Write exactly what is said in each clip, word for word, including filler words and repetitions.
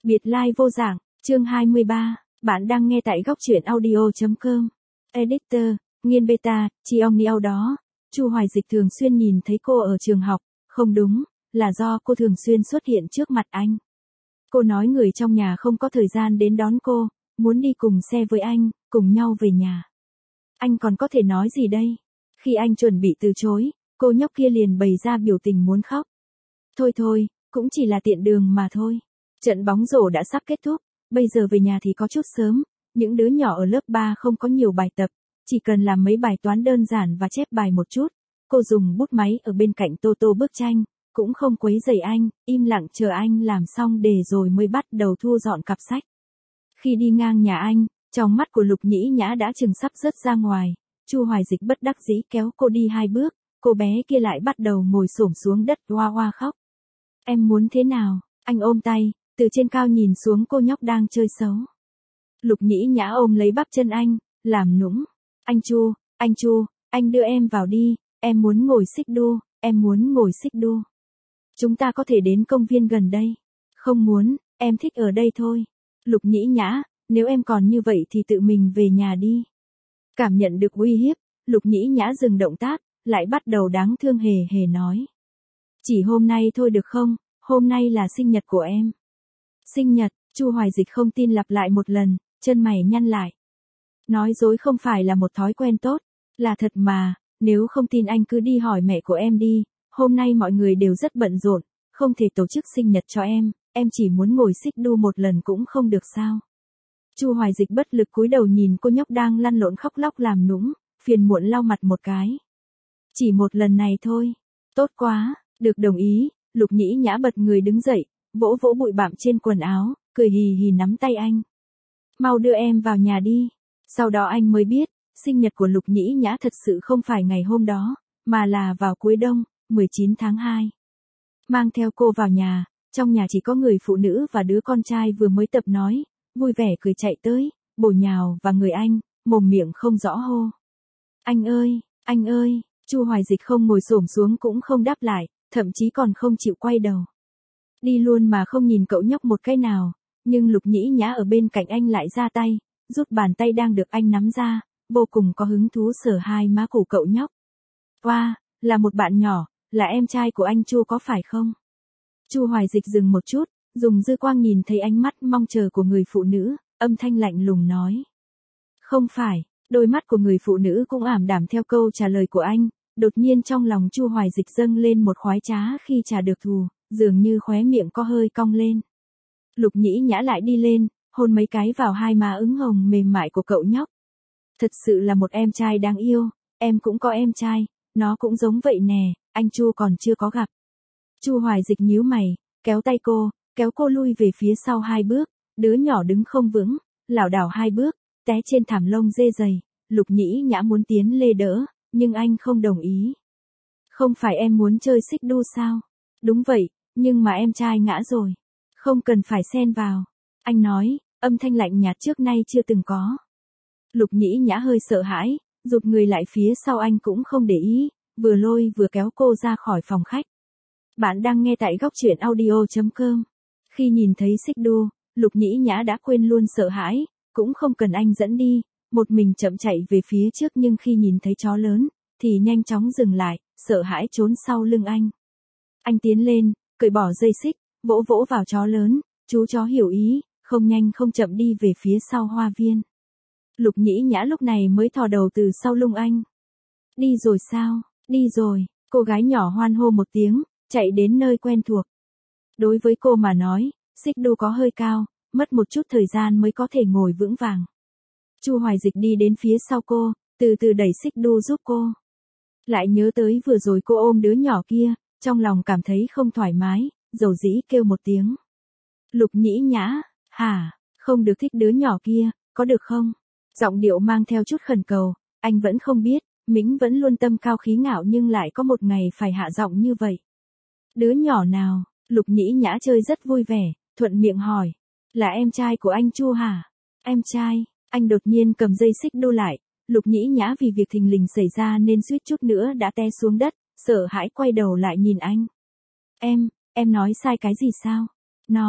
Biệt lai vô dạng, chương hai mươi ba, bạn đang nghe tại góc truyện audio chấm com. Editor, nghiên beta, chi ông niao đó. Chu Hoài Dịch thường xuyên nhìn thấy cô ở trường học, không đúng, là do cô thường xuyên xuất hiện trước mặt anh. Cô nói người trong nhà không có thời gian đến đón cô, muốn đi cùng xe với anh, cùng nhau về nhà. Anh còn có thể nói gì đây? Khi anh chuẩn bị từ chối, cô nhóc kia liền bày ra biểu tình muốn khóc. Thôi thôi, cũng chỉ là tiện đường mà thôi. Trận bóng rổ đã sắp kết thúc, bây giờ về nhà thì có chút sớm, những đứa nhỏ ở lớp ba không có nhiều bài tập, chỉ cần làm mấy bài toán đơn giản và chép bài một chút. Cô dùng bút máy ở bên cạnh tô tô bức tranh, cũng không quấy rầy anh, im lặng chờ anh làm xong đề rồi mới bắt đầu thu dọn cặp sách. Khi đi ngang nhà anh, trong mắt của Lục Nhĩ Nhã đã chừng sắp rớt ra ngoài, Chu Hoài Dịch bất đắc dĩ kéo cô đi hai bước, cô bé kia lại bắt đầu ngồi xổm xuống đất oa oa khóc. Em muốn thế nào? Anh ôm tay, từ trên cao nhìn xuống cô nhóc đang chơi xấu. Lục Nhĩ Nhã ôm lấy bắp chân anh, làm nũng. Anh Chu, anh Chu, anh đưa em vào đi, em muốn ngồi xích đu, em muốn ngồi xích đu. Chúng ta có thể đến công viên gần đây. Không muốn, em thích ở đây thôi. Lục Nhĩ Nhã, nếu em còn như vậy thì tự mình về nhà đi. Cảm nhận được uy hiếp, Lục Nhĩ Nhã dừng động tác, lại bắt đầu đáng thương hề hề nói. Chỉ hôm nay thôi được không, hôm nay là sinh nhật của em. Sinh nhật, Chu Hoài Dịch không tin lặp lại một lần, chân mày nhăn lại. Nói dối không phải là một thói quen tốt, là thật mà, nếu không tin anh cứ đi hỏi mẹ của em đi, hôm nay mọi người đều rất bận rộn, không thể tổ chức sinh nhật cho em, em chỉ muốn ngồi xích đu một lần cũng không được sao. Chu Hoài Dịch bất lực cúi đầu nhìn cô nhóc đang lăn lộn khóc lóc làm nũng, phiền muộn lau mặt một cái. Chỉ một lần này thôi, tốt quá, được đồng ý, Lục Nhĩ Nhã bật người đứng dậy, vỗ vỗ bụi bặm trên quần áo, cười hì hì nắm tay anh. Mau đưa em vào nhà đi. Sau đó anh mới biết, sinh nhật của Lục Nhĩ Nhã thật sự không phải ngày hôm đó, mà là vào cuối đông, mười chín tháng hai. Mang theo cô vào nhà, trong nhà chỉ có người phụ nữ và đứa con trai vừa mới tập nói, vui vẻ cười chạy tới, bổ nhào và người anh, mồm miệng không rõ hô. Anh ơi, anh ơi, Chu Hoài Dịch không ngồi xổm xuống cũng không đáp lại, thậm chí còn không chịu quay đầu. Đi luôn mà không nhìn cậu nhóc một cái nào, nhưng Lục Nhĩ Nhã ở bên cạnh anh lại ra tay, rút bàn tay đang được anh nắm ra, vô cùng có hứng thú sờ hai má của cậu nhóc. Oa, wow, là một bạn nhỏ, là em trai của anh Chu có phải không? Chu Hoài Dịch dừng một chút, dùng dư quang nhìn thấy ánh mắt mong chờ của người phụ nữ, âm thanh lạnh lùng nói. Không phải, đôi mắt của người phụ nữ cũng ảm đạm theo câu trả lời của anh, đột nhiên trong lòng Chu Hoài Dịch dâng lên một khoái trá khi trả được thù, dường như khóe miệng có hơi cong lên. Lục Nhĩ Nhã lại đi lên, hôn mấy cái vào hai má ửng hồng mềm mại của cậu nhóc. Thật sự là một em trai đáng yêu, em cũng có em trai, nó cũng giống vậy nè, anh Chu còn chưa có gặp. Chu Hoài Dịch nhíu mày, kéo tay cô, kéo cô lui về phía sau hai bước, đứa nhỏ đứng không vững, lảo đảo hai bước, té trên thảm lông dê dày. Lục Nhĩ Nhã muốn tiến lê đỡ, nhưng anh không đồng ý. Không phải em muốn chơi xích đu sao? Đúng vậy, nhưng mà em trai ngã rồi. Không cần phải xen vào. Anh nói, âm thanh lạnh nhạt trước nay chưa từng có. Lục Nhĩ Nhã hơi sợ hãi, rụt người lại phía sau anh cũng không để ý, vừa lôi vừa kéo cô ra khỏi phòng khách. Bạn đang nghe tại góc truyện audio chấm com. Khi nhìn thấy xích đu, Lục Nhĩ Nhã đã quên luôn sợ hãi, cũng không cần anh dẫn đi, một mình chậm chạy về phía trước nhưng khi nhìn thấy chó lớn, thì nhanh chóng dừng lại, sợ hãi trốn sau lưng anh. Anh tiến lên, cởi bỏ dây xích, vỗ vỗ vào chó lớn, chú chó hiểu ý, không nhanh không chậm đi về phía sau hoa viên. Lục Nhĩ Nhã lúc này mới thò đầu từ sau lưng anh. Đi rồi sao, đi rồi, cô gái nhỏ hoan hô một tiếng, chạy đến nơi quen thuộc. Đối với cô mà nói, xích đu có hơi cao, mất một chút thời gian mới có thể ngồi vững vàng. Chu Hoài Dịch đi đến phía sau cô, từ từ đẩy xích đu giúp cô. Lại nhớ tới vừa rồi cô ôm đứa nhỏ kia, trong lòng cảm thấy không thoải mái, dầu dĩ kêu một tiếng. Lục Nhĩ Nhã, hả, không được thích đứa nhỏ kia, có được không? Giọng điệu mang theo chút khẩn cầu, anh vẫn không biết, Mĩnh vẫn luôn tâm cao khí ngạo nhưng lại có một ngày phải hạ giọng như vậy. Đứa nhỏ nào? Lục Nhĩ Nhã chơi rất vui vẻ, thuận miệng hỏi. Là em trai của anh Chu hả? Em trai, anh đột nhiên cầm dây xích đu lại, Lục Nhĩ Nhã vì việc thình lình xảy ra nên suýt chút nữa đã té xuống đất, sợ hãi quay đầu lại nhìn anh. Em, em nói sai cái gì sao? Nó,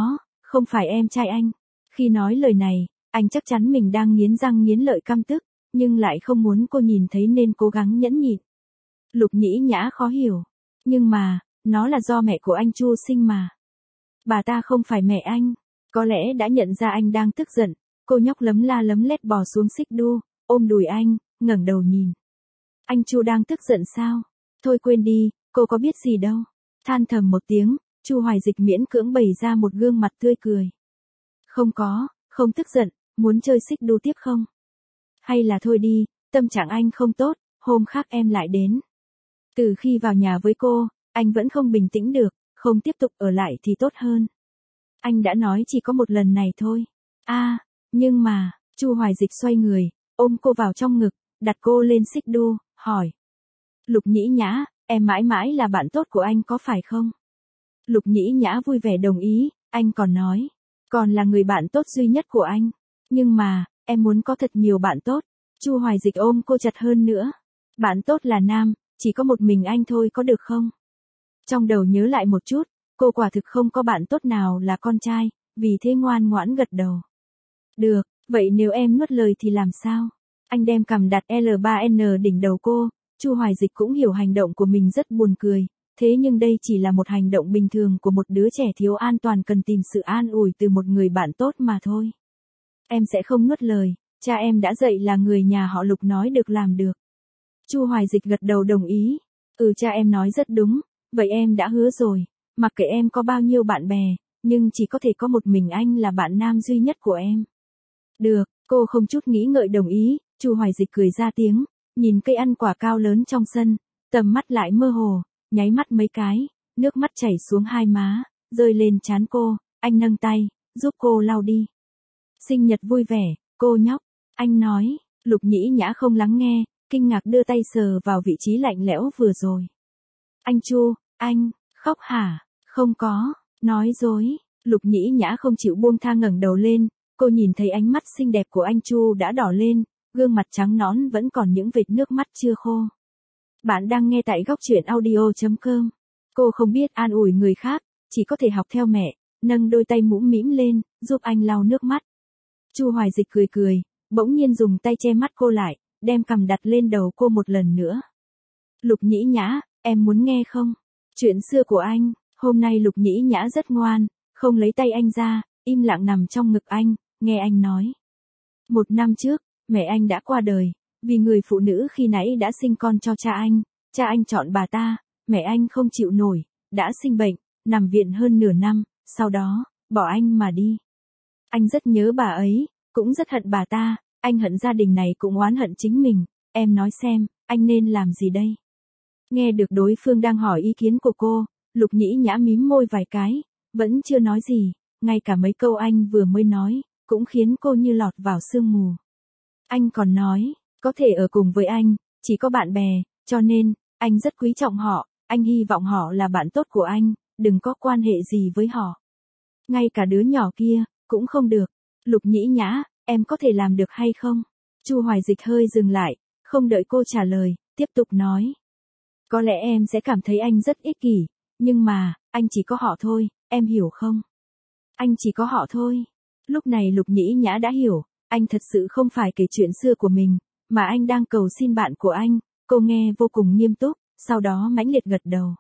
không phải em trai anh. Khi nói lời này, anh chắc chắn mình đang nghiến răng nghiến lợi căm tức, nhưng lại không muốn cô nhìn thấy nên cố gắng nhẫn nhịn. Lục Nhĩ Nhã khó hiểu. Nhưng mà, nó là do mẹ của anh Chu sinh mà. Bà ta không phải mẹ anh. Có lẽ đã nhận ra anh đang tức giận, cô nhóc lấm la lấm lét bò xuống xích đu, ôm đùi anh, ngẩng đầu nhìn. Anh Chu đang tức giận sao? Thôi quên đi, cô có biết gì đâu. Than thầm một tiếng, Chu Hoài Dịch miễn cưỡng bày ra một gương mặt tươi cười. Không có, không tức giận, muốn chơi xích đu tiếp không? Hay là thôi đi, tâm trạng anh không tốt, hôm khác em lại đến. Từ khi vào nhà với cô, anh vẫn không bình tĩnh được, không tiếp tục ở lại thì tốt hơn. Anh đã nói chỉ có một lần này thôi. A, à, nhưng mà, Chu Hoài Dịch xoay người, ôm cô vào trong ngực, đặt cô lên xích đu, hỏi. Lục Nhĩ Nhã, em mãi mãi là bạn tốt của anh có phải không? Lục Nhĩ Nhã vui vẻ đồng ý, anh còn nói. Còn là người bạn tốt duy nhất của anh. Nhưng mà, em muốn có thật nhiều bạn tốt. Chu Hoài Dịch ôm cô chặt hơn nữa. Bạn tốt là nam, chỉ có một mình anh thôi có được không? Trong đầu nhớ lại một chút, cô quả thực không có bạn tốt nào là con trai, vì thế ngoan ngoãn gật đầu. Được, vậy nếu em nuốt lời thì làm sao? Anh đem cằm đặt L ba N đỉnh đầu cô, Chu Hoài Dịch cũng hiểu hành động của mình rất buồn cười, thế nhưng đây chỉ là một hành động bình thường của một đứa trẻ thiếu an toàn cần tìm sự an ủi từ một người bạn tốt mà thôi. Em sẽ không nuốt lời, cha em đã dạy là người nhà họ Lục nói được làm được. Chu Hoài Dịch gật đầu đồng ý. Ừ, cha em nói rất đúng, vậy em đã hứa rồi, mặc kệ em có bao nhiêu bạn bè, nhưng chỉ có thể có một mình anh là bạn nam duy nhất của em. Được, cô không chút nghĩ ngợi đồng ý, Chu Hoài Dịch cười ra tiếng, nhìn cây ăn quả cao lớn trong sân, tầm mắt lại mơ hồ, nháy mắt mấy cái, nước mắt chảy xuống hai má, rơi lên trán cô, anh nâng tay, giúp cô lau đi. Sinh nhật vui vẻ, cô nhóc, anh nói. Lục Nhĩ Nhã không lắng nghe, kinh ngạc đưa tay sờ vào vị trí lạnh lẽo vừa rồi. Anh Chu, anh, khóc hả? Không có, nói dối. Lục Nhĩ Nhã không chịu buông tha ngẩng đầu lên, cô nhìn thấy ánh mắt xinh đẹp của anh Chu đã đỏ lên, gương mặt trắng nõn vẫn còn những vệt nước mắt chưa khô. Bạn đang nghe tại góc truyện audio chấm com. Cô không biết an ủi người khác, chỉ có thể học theo mẹ, nâng đôi tay mũm mĩm lên, giúp anh lau nước mắt. Chu Hoài Dịch cười cười, bỗng nhiên dùng tay che mắt cô lại, đem cằm đặt lên đầu cô một lần nữa. Lục Nhĩ Nhã, em muốn nghe không? Chuyện xưa của anh. Hôm nay Lục Nhĩ Nhã rất ngoan, không lấy tay anh ra, im lặng nằm trong ngực anh, nghe anh nói. Một năm trước, mẹ anh đã qua đời, vì người phụ nữ khi nãy đã sinh con cho cha anh, cha anh chọn bà ta, mẹ anh không chịu nổi, đã sinh bệnh, nằm viện hơn nửa năm, sau đó, bỏ anh mà đi. Anh rất nhớ bà ấy, cũng rất hận bà ta, anh hận gia đình này cũng oán hận chính mình, em nói xem, anh nên làm gì đây? Nghe được đối phương đang hỏi ý kiến của cô, Lục Nhĩ Nhã mím môi vài cái, vẫn chưa nói gì, ngay cả mấy câu anh vừa mới nói, cũng khiến cô như lọt vào sương mù. Anh còn nói, có thể ở cùng với anh, chỉ có bạn bè, cho nên, anh rất quý trọng họ, anh hy vọng họ là bạn tốt của anh, đừng có quan hệ gì với họ. Ngay cả đứa nhỏ kia, cũng không được. Lục Nhĩ Nhã, em có thể làm được hay không? Chu Hoài Dịch hơi dừng lại, không đợi cô trả lời, tiếp tục nói. Có lẽ em sẽ cảm thấy anh rất ích kỷ, nhưng mà, anh chỉ có họ thôi, em hiểu không? Anh chỉ có họ thôi. Lúc này Lục Nhĩ Nhã đã hiểu, anh thật sự không phải kể chuyện xưa của mình, mà anh đang cầu xin bạn của anh. Cô nghe vô cùng nghiêm túc, sau đó mãnh liệt gật đầu.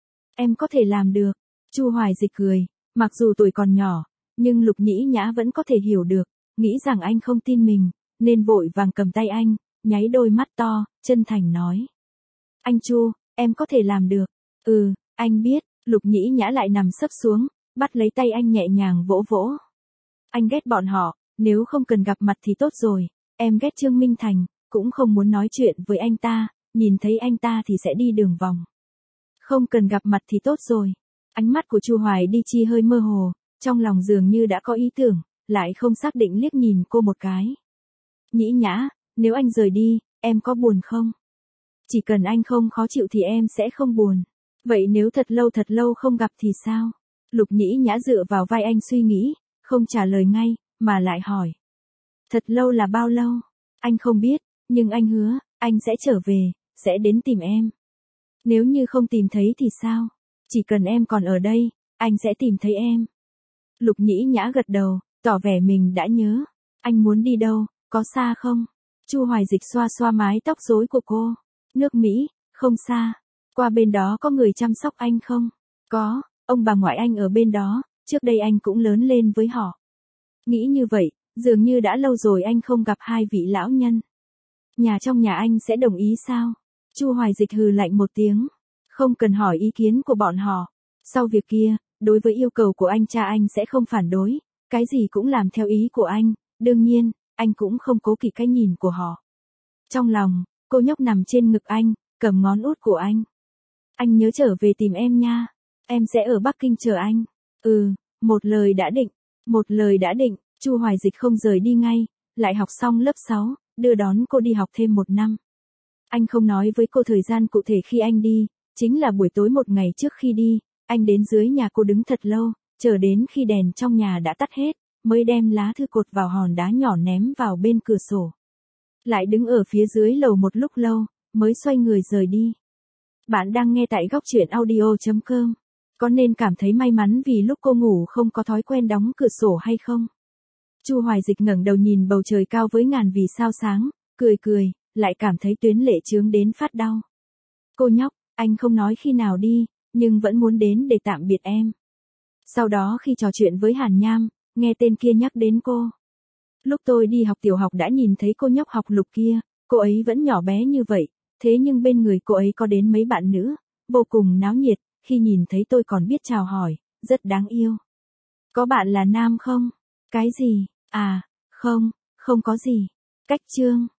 Em có thể làm được. Chu Hoài Dịch cười, mặc dù tuổi còn nhỏ, nhưng Lục Nhĩ Nhã vẫn có thể hiểu được, nghĩ rằng anh không tin mình, nên vội vàng cầm tay anh, nháy đôi mắt to, chân thành nói. Anh Chu, em có thể làm được. Ừ, anh biết. Lục Nhĩ Nhã lại nằm sấp xuống, bắt lấy tay anh nhẹ nhàng vỗ vỗ. Anh ghét bọn họ, nếu không cần gặp mặt thì tốt rồi, em ghét Trương Minh Thành, cũng không muốn nói chuyện với anh ta, nhìn thấy anh ta thì sẽ đi đường vòng. Không cần gặp mặt thì tốt rồi. Ánh mắt của Chu Hoài đi chi hơi mơ hồ, trong lòng dường như đã có ý tưởng, lại không xác định liếc nhìn cô một cái. Nhĩ Nhã, nếu anh rời đi, em có buồn không? Chỉ cần anh không khó chịu thì em sẽ không buồn. Vậy nếu thật lâu thật lâu không gặp thì sao? Lục Nhĩ Nhã dựa vào vai anh suy nghĩ, không trả lời ngay, mà lại hỏi. Thật lâu là bao lâu? Anh không biết, nhưng anh hứa, anh sẽ trở về, sẽ đến tìm em. Nếu như không tìm thấy thì sao? Chỉ cần em còn ở đây, anh sẽ tìm thấy em. Lục Nhĩ Nhã gật đầu, tỏ vẻ mình đã nhớ. Anh muốn đi đâu, có xa không? Chu Hoài Dịch xoa xoa mái tóc rối của cô. Nước Mỹ, không xa. Qua bên đó có người chăm sóc anh không? Có, ông bà ngoại anh ở bên đó, trước đây anh cũng lớn lên với họ. Nghĩ như vậy, dường như đã lâu rồi anh không gặp hai vị lão nhân. Nhà trong nhà anh sẽ đồng ý sao? Chu Hoài Dịch hừ lạnh một tiếng. Không cần hỏi ý kiến của bọn họ. Sau việc kia, đối với yêu cầu của anh cha anh sẽ không phản đối, cái gì cũng làm theo ý của anh, đương nhiên, anh cũng không cố kỵ cái nhìn của họ. Trong lòng, cô nhóc nằm trên ngực anh, cầm ngón út của anh. Anh nhớ trở về tìm em nha, em sẽ ở Bắc Kinh chờ anh. Ừ, một lời đã định, một lời đã định, Chu Hoài Dịch không rời đi ngay, lại học xong lớp sáu, đưa đón cô đi học thêm một năm. Anh không nói với cô thời gian cụ thể khi anh đi, chính là buổi tối một ngày trước khi đi, anh đến dưới nhà cô đứng thật lâu, chờ đến khi đèn trong nhà đã tắt hết, mới đem lá thư cột vào hòn đá nhỏ ném vào bên cửa sổ. Lại đứng ở phía dưới lầu một lúc lâu, mới xoay người rời đi. Bạn đang nghe tại góc truyện audio chấm com. Có nên cảm thấy may mắn vì lúc cô ngủ không có thói quen đóng cửa sổ hay không? Chu Hoài Dịch ngẩng đầu nhìn bầu trời cao với ngàn vì sao sáng, cười cười, lại cảm thấy tuyến lệ chướng đến phát đau. Cô nhóc, anh không nói khi nào đi, nhưng vẫn muốn đến để tạm biệt em. Sau đó khi trò chuyện với Hàn Nham, nghe tên kia nhắc đến cô. Lúc tôi đi học tiểu học đã nhìn thấy cô nhóc học Lục kia, cô ấy vẫn nhỏ bé như vậy, thế nhưng bên người cô ấy có đến mấy bạn nữ, vô cùng náo nhiệt, khi nhìn thấy tôi còn biết chào hỏi, rất đáng yêu. Có bạn là nam không? Cái gì? À, không, không có gì. Cách chương.